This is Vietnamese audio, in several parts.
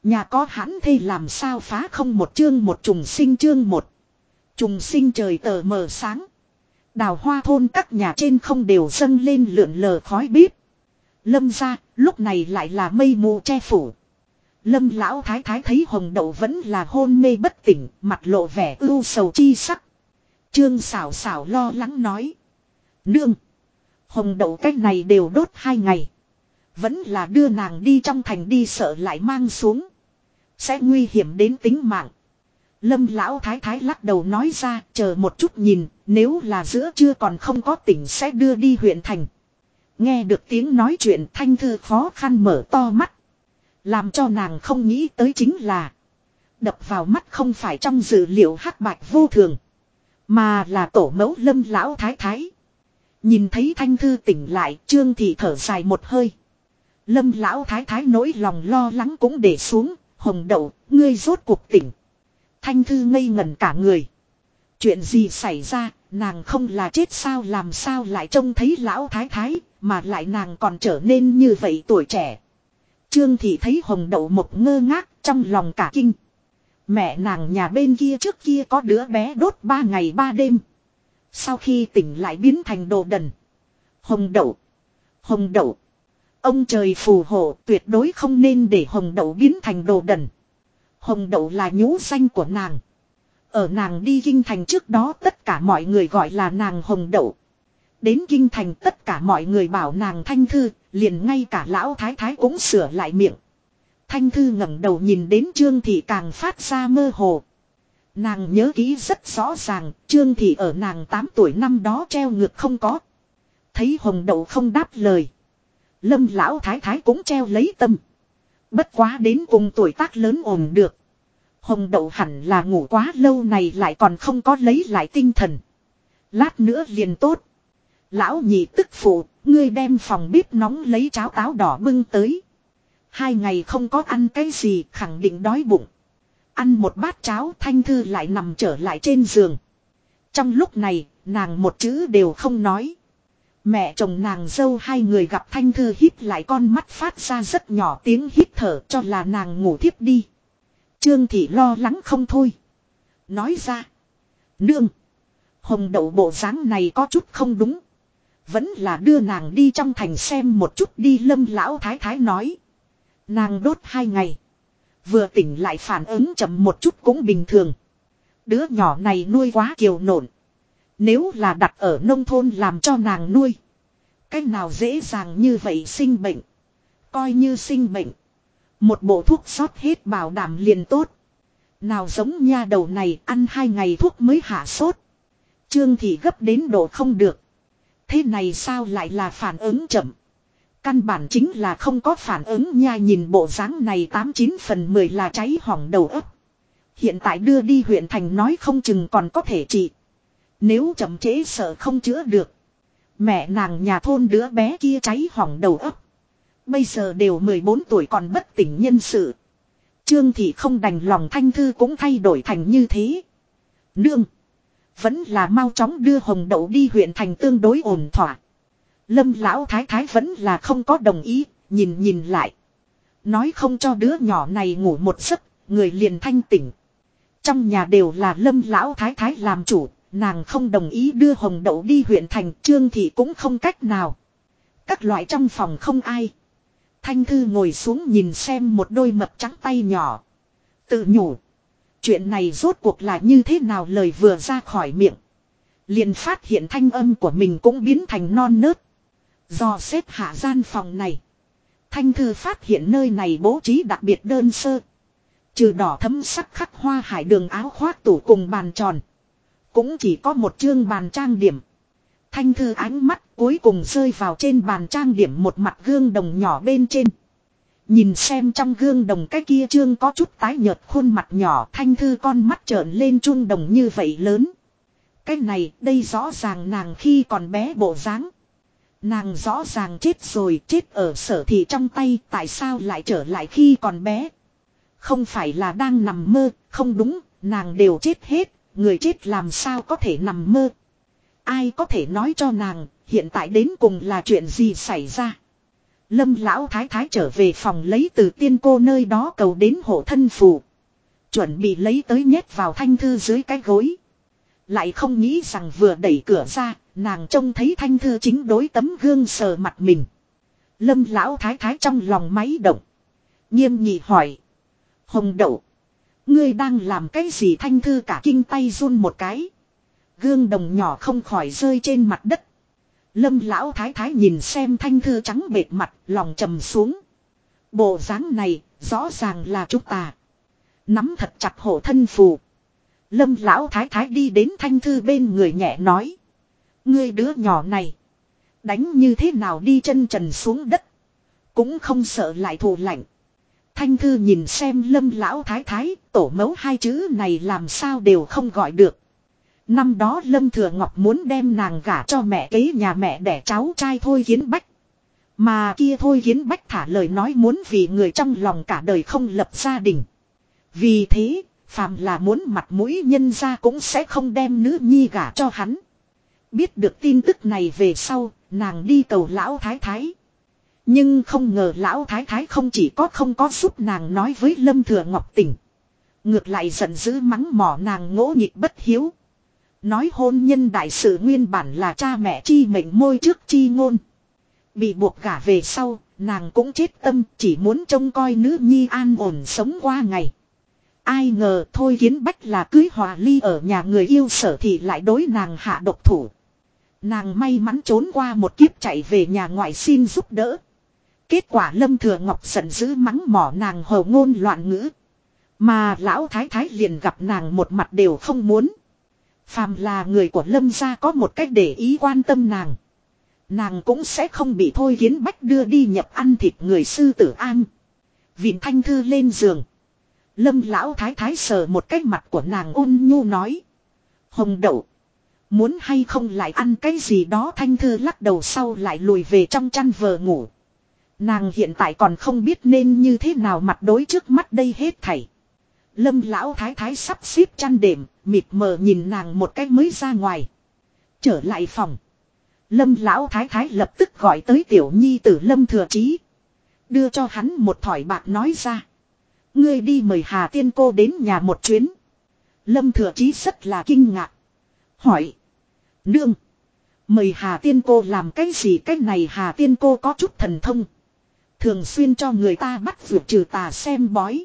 Nhà có hãn thê làm sao phá không một chương một trùng sinh chương một. Trùng sinh trời tờ mờ sáng. Đào hoa thôn các nhà trên không đều dâng lên lượn lờ khói bếp. Lâm ra, lúc này lại là mây mù che phủ. Lâm lão thái thái thấy Hồng Đậu vẫn là hôn mê bất tỉnh, mặt lộ vẻ ưu sầu chi sắc. Trương xảo xảo lo lắng nói. Nương! Hồng Đậu cách này đều đốt 2 ngày. Vẫn là đưa nàng đi trong thành đi sợ lại mang xuống. Sẽ nguy hiểm đến tính mạng. Lâm lão thái thái lắc đầu nói ra, chờ một chút nhìn, nếu là giữa trưa còn không có tỉnh sẽ đưa đi huyện thành. Nghe được tiếng nói chuyện Thanh Thư khó khăn mở to mắt. Làm cho nàng không nghĩ tới chính là đập vào mắt không phải trong dữ liệu hắc bạch vô thường, mà là tổ mẫu Lâm lão thái thái. Nhìn thấy Thanh Thư tỉnh lại, Trương Thị thở dài một hơi. Lâm lão thái thái nỗi lòng lo lắng cũng để xuống. Hồng Đậu, ngươi rốt cuộc tỉnh. Thanh Thư ngây ngẩn cả người. Chuyện gì xảy ra, nàng không là chết sao, làm sao lại trông thấy lão thái thái, mà lại nàng còn trở nên như vậy tuổi trẻ. Trương Thị thấy Hồng Đậu một ngơ ngác, trong lòng cả kinh. Mẹ nàng nhà bên kia trước kia có đứa bé đốt 3 ngày 3 đêm. Sau khi tỉnh lại biến thành đồ đần. Hồng Đậu. Hồng Đậu. Ông trời phù hộ, tuyệt đối không nên để Hồng Đậu biến thành đồ đần. Hồng Đậu là nhũ danh của nàng. Ở nàng đi kinh thành trước đó tất cả mọi người gọi là nàng Hồng Đậu. Đến kinh thành tất cả mọi người bảo nàng Thanh Thư, liền ngay cả lão thái thái cũng sửa lại miệng. Thanh Thư ngẩng đầu nhìn đến Trương Thị càng phát ra mơ hồ. Nàng nhớ kỹ rất rõ ràng, Trương Thị ở nàng 8 tuổi năm đó treo ngược không có. Thấy Hồng Đậu không đáp lời. Lâm lão thái thái cũng treo lấy tâm. Bất quá đến cùng tuổi tác lớn ổn được. Hồng Đậu hẳn là ngủ quá lâu này lại còn không có lấy lại tinh thần. Lát nữa liền tốt. Lão nhị tức phụ, ngươi đem phòng bếp nóng lấy cháo táo đỏ bưng tới. 2 ngày không có ăn cái gì, khẳng định đói bụng. Ăn một bát cháo, Thanh Thư lại nằm trở lại trên giường. Trong lúc này, nàng một chữ đều không nói. Mẹ chồng nàng dâu hai người gặp Thanh Thư hít lại con mắt phát ra rất nhỏ tiếng hít thở cho là nàng ngủ thiếp đi. Trương Thị lo lắng không thôi. Nói ra. Nương. Hồng Đậu bộ dáng này có chút không đúng. Vẫn là đưa nàng đi trong thành xem một chút đi. Lâm lão thái thái nói. Nàng đốt 2 ngày. Vừa tỉnh lại phản ứng chậm một chút cũng bình thường. Đứa nhỏ này nuôi quá kiều nộn. Nếu là đặt ở nông thôn làm cho nàng nuôi. Cách nào dễ dàng như vậy sinh bệnh. Coi như sinh bệnh. Một bộ thuốc sót hết bảo đảm liền tốt. Nào giống nha đầu này ăn 2 ngày thuốc mới hạ sốt. Trương Thị gấp đến độ không được. Thế này sao lại là phản ứng chậm. Căn bản chính là không có phản ứng nha, nhìn bộ dáng này 89 phần 10 là cháy hỏng đầu óc. Hiện tại đưa đi huyện thành nói không chừng còn có thể trị. Nếu chậm trễ sợ không chữa được. Mẹ nàng nhà thôn đứa bé kia cháy hỏng đầu óc. Bây giờ đều 14 tuổi còn bất tỉnh nhân sự. Trương Thị không đành lòng Thanh Thư cũng thay đổi thành như thế. Nương. Vẫn là mau chóng đưa Hồng Đậu đi huyện thành tương đối ổn thỏa. Lâm lão thái thái vẫn là không có đồng ý, nhìn lại. Nói không cho đứa nhỏ này ngủ một giấc, người liền thanh tỉnh. Trong nhà đều là Lâm lão thái thái làm chủ, nàng không đồng ý đưa Hồng Đậu đi huyện thành, Trương Thị cũng không cách nào. Các loại trong phòng không ai. Thanh Thư ngồi xuống nhìn xem một đôi mập trắng tay nhỏ. Tự nhủ. Chuyện này rốt cuộc là như thế nào, lời vừa ra khỏi miệng. Liền phát hiện thanh âm của mình cũng biến thành non nớt. Do xếp hạ gian phòng này. Thanh Thư phát hiện nơi này bố trí đặc biệt đơn sơ. Trừ đỏ thấm sắc khắc hoa hải đường áo khoác tủ cùng bàn tròn. Cũng chỉ có một chương bàn trang điểm. Thanh Thư ánh mắt cuối cùng rơi vào trên bàn trang điểm một mặt gương đồng nhỏ bên trên. Nhìn xem trong gương đồng cái kia chương có chút tái nhợt khuôn mặt nhỏ, Thanh Thư con mắt trợn lên chuông đồng như vậy lớn. Cái này, đây rõ ràng nàng khi còn bé bộ dáng. Nàng rõ ràng chết rồi, chết ở Sở Thị trong tay, tại sao lại trở lại khi còn bé? Không phải là đang nằm mơ, không đúng, nàng đều chết hết, người chết làm sao có thể nằm mơ? Ai có thể nói cho nàng, hiện tại đến cùng là chuyện gì xảy ra? Lâm lão thái thái trở về phòng lấy từ tiên cô nơi đó cầu đến hộ thân phù. Chuẩn bị lấy tới nhét vào Thanh Thư dưới cái gối. Lại không nghĩ rằng vừa đẩy cửa ra, nàng trông thấy Thanh Thư chính đối tấm gương sờ mặt mình. Lâm lão thái thái trong lòng máy động. Nghiêm nghị hỏi. Hồng Đậu. Ngươi đang làm cái gì? Thanh Thư cả kinh tay run một cái. Gương đồng nhỏ không khỏi rơi trên mặt đất. Lâm lão thái thái nhìn xem Thanh Thư trắng bệt mặt, lòng trầm xuống. Bộ dáng này, rõ ràng là chúng ta. Nắm thật chặt hộ thân phù. Lâm lão thái thái đi đến Thanh Thư bên người nhẹ nói. Ngươi đứa nhỏ này. Đánh như thế nào đi chân trần xuống đất. Cũng không sợ lại thù lạnh. Thanh Thư nhìn xem Lâm lão thái thái, tổ mẫu hai chữ này làm sao đều không gọi được. Năm đó Lâm Thừa Ngọc muốn đem nàng gả cho mẹ kế nhà mẹ đẻ cháu trai Thôi Hiến Bách. Mà kia Thôi Hiến Bách thả lời nói muốn vì người trong lòng cả đời không lập gia đình. Vì thế, phàm là muốn mặt mũi nhân gia cũng sẽ không đem nữ nhi gả cho hắn. Biết được tin tức này về sau, nàng đi cầu lão thái thái. Nhưng không ngờ lão thái thái không chỉ không có giúp nàng nói với Lâm Thừa Ngọc tình. Ngược lại giận dữ mắng mỏ nàng ngỗ nghịch bất hiếu. Nói hôn nhân đại sự nguyên bản là cha mẹ chi mệnh môi trước chi ngôn. Bị buộc gả về sau, nàng cũng chết tâm chỉ muốn trông coi nữ nhi an ổn sống qua ngày. Ai ngờ Thôi Hiến Bách là cưới hòa ly ở nhà người yêu Sở thì lại đối nàng hạ độc thủ. Nàng may mắn trốn qua một kiếp chạy về nhà ngoại xin giúp đỡ. Kết quả Lâm Thừa Ngọc giận dữ mắng mỏ nàng hồ ngôn loạn ngữ. Mà lão thái thái liền gặp nàng một mặt đều không muốn. Phàm là người của Lâm gia có một cách để ý quan tâm nàng. Nàng cũng sẽ không bị Thôi Hiến Bách đưa đi nhập ăn thịt người sư tử an. Vịn Thanh Thư lên giường. Lâm lão thái thái sờ một cái mặt của nàng ôn nhu nói. Hồng Đậu. Muốn hay không lại ăn cái gì đó? Thanh Thư lắc đầu sau lại lùi về trong chăn vờ ngủ. Nàng hiện tại còn không biết nên như thế nào mặt đối trước mắt đây hết thảy. Lâm lão thái thái sắp xếp chăn đệm, mịt mờ nhìn nàng một cái mới ra ngoài. Trở lại phòng. Lâm lão thái thái lập tức gọi tới tiểu nhi tử Lâm Thừa Chí. Đưa cho hắn một thỏi bạc nói ra. Ngươi đi mời Hà Tiên Cô đến nhà một chuyến. Lâm Thừa Chí rất là kinh ngạc. Hỏi. Nương. Mời Hà Tiên Cô làm cái gì? Cái này Hà Tiên Cô có chút thần thông. Thường xuyên cho người ta bắt vượt trừ tà xem bói.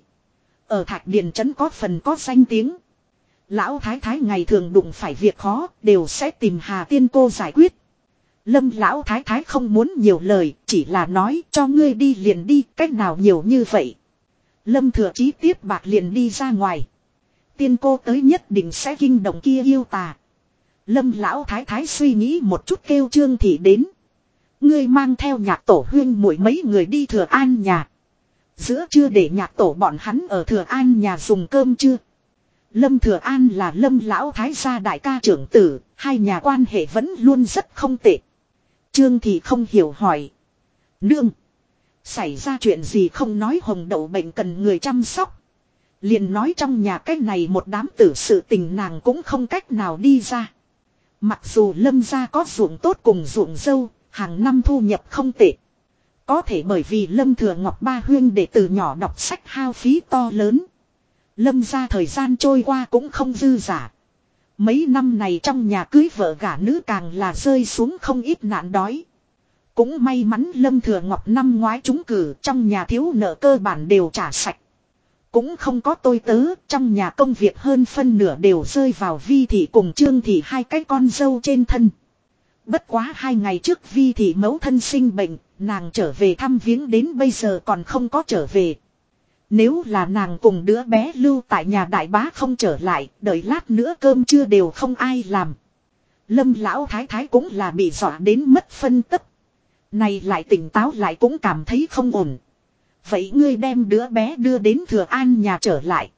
Ở Thạch Điền Trấn có phần có danh tiếng. Lão thái thái ngày thường đụng phải việc khó đều sẽ tìm Hà Tiên Cô giải quyết. Lâm lão thái thái không muốn nhiều lời, chỉ là nói cho ngươi đi liền đi, cách nào nhiều như vậy. Lâm Thừa Chí tiếp bạc liền đi ra ngoài. Tiên cô tới nhất định sẽ kinh động kia yêu tà. Lâm lão thái thái suy nghĩ một chút kêu Trương Thị đến. Ngươi mang theo Nhạc Tổ huyên muội mấy người đi Thừa An nhà. Giữa trưa để Nhạc Tổ bọn hắn ở Thừa An nhà dùng cơm trưa. Lâm Thừa An là Lâm lão thái gia đại ca trưởng tử, hai nhà quan hệ vẫn luôn rất không tệ. Trương Thị không hiểu hỏi. Nương. Xảy ra chuyện gì không nói? Hồng Đậu bệnh cần người chăm sóc. Liền nói trong nhà cái này một đám tử sự tình nàng cũng không cách nào đi ra. Mặc dù Lâm gia có ruộng tốt cùng ruộng dâu, hàng năm thu nhập không tệ. Có thể bởi vì Lâm Thừa Ngọc ba huyên đệ từ nhỏ đọc sách hao phí to lớn. Lâm gia thời gian trôi qua cũng không dư giả. Mấy năm này trong nhà cưới vợ gả nữ càng là rơi xuống không ít nạn đói. Cũng may mắn Lâm Thừa Ngọc năm ngoái trúng cử, trong nhà thiếu nợ cơ bản đều trả sạch. Cũng không có tôi tớ, trong nhà công việc hơn phân nửa đều rơi vào Vi Thị cùng Trương Thị hai cái con dâu trên thân. Bất quá 2 ngày trước Vi Thị mẫu thân sinh bệnh, nàng trở về thăm viếng đến bây giờ còn không có trở về. Nếu là nàng cùng đứa bé lưu tại nhà đại bá không trở lại, đợi lát nữa cơm trưa đều không ai làm. Lâm lão thái thái cũng là bị dọa đến mất phân tấp. Này lại tỉnh táo lại cũng cảm thấy không ổn. Vậy ngươi đem đứa bé đưa đến Thừa An nhà trở lại.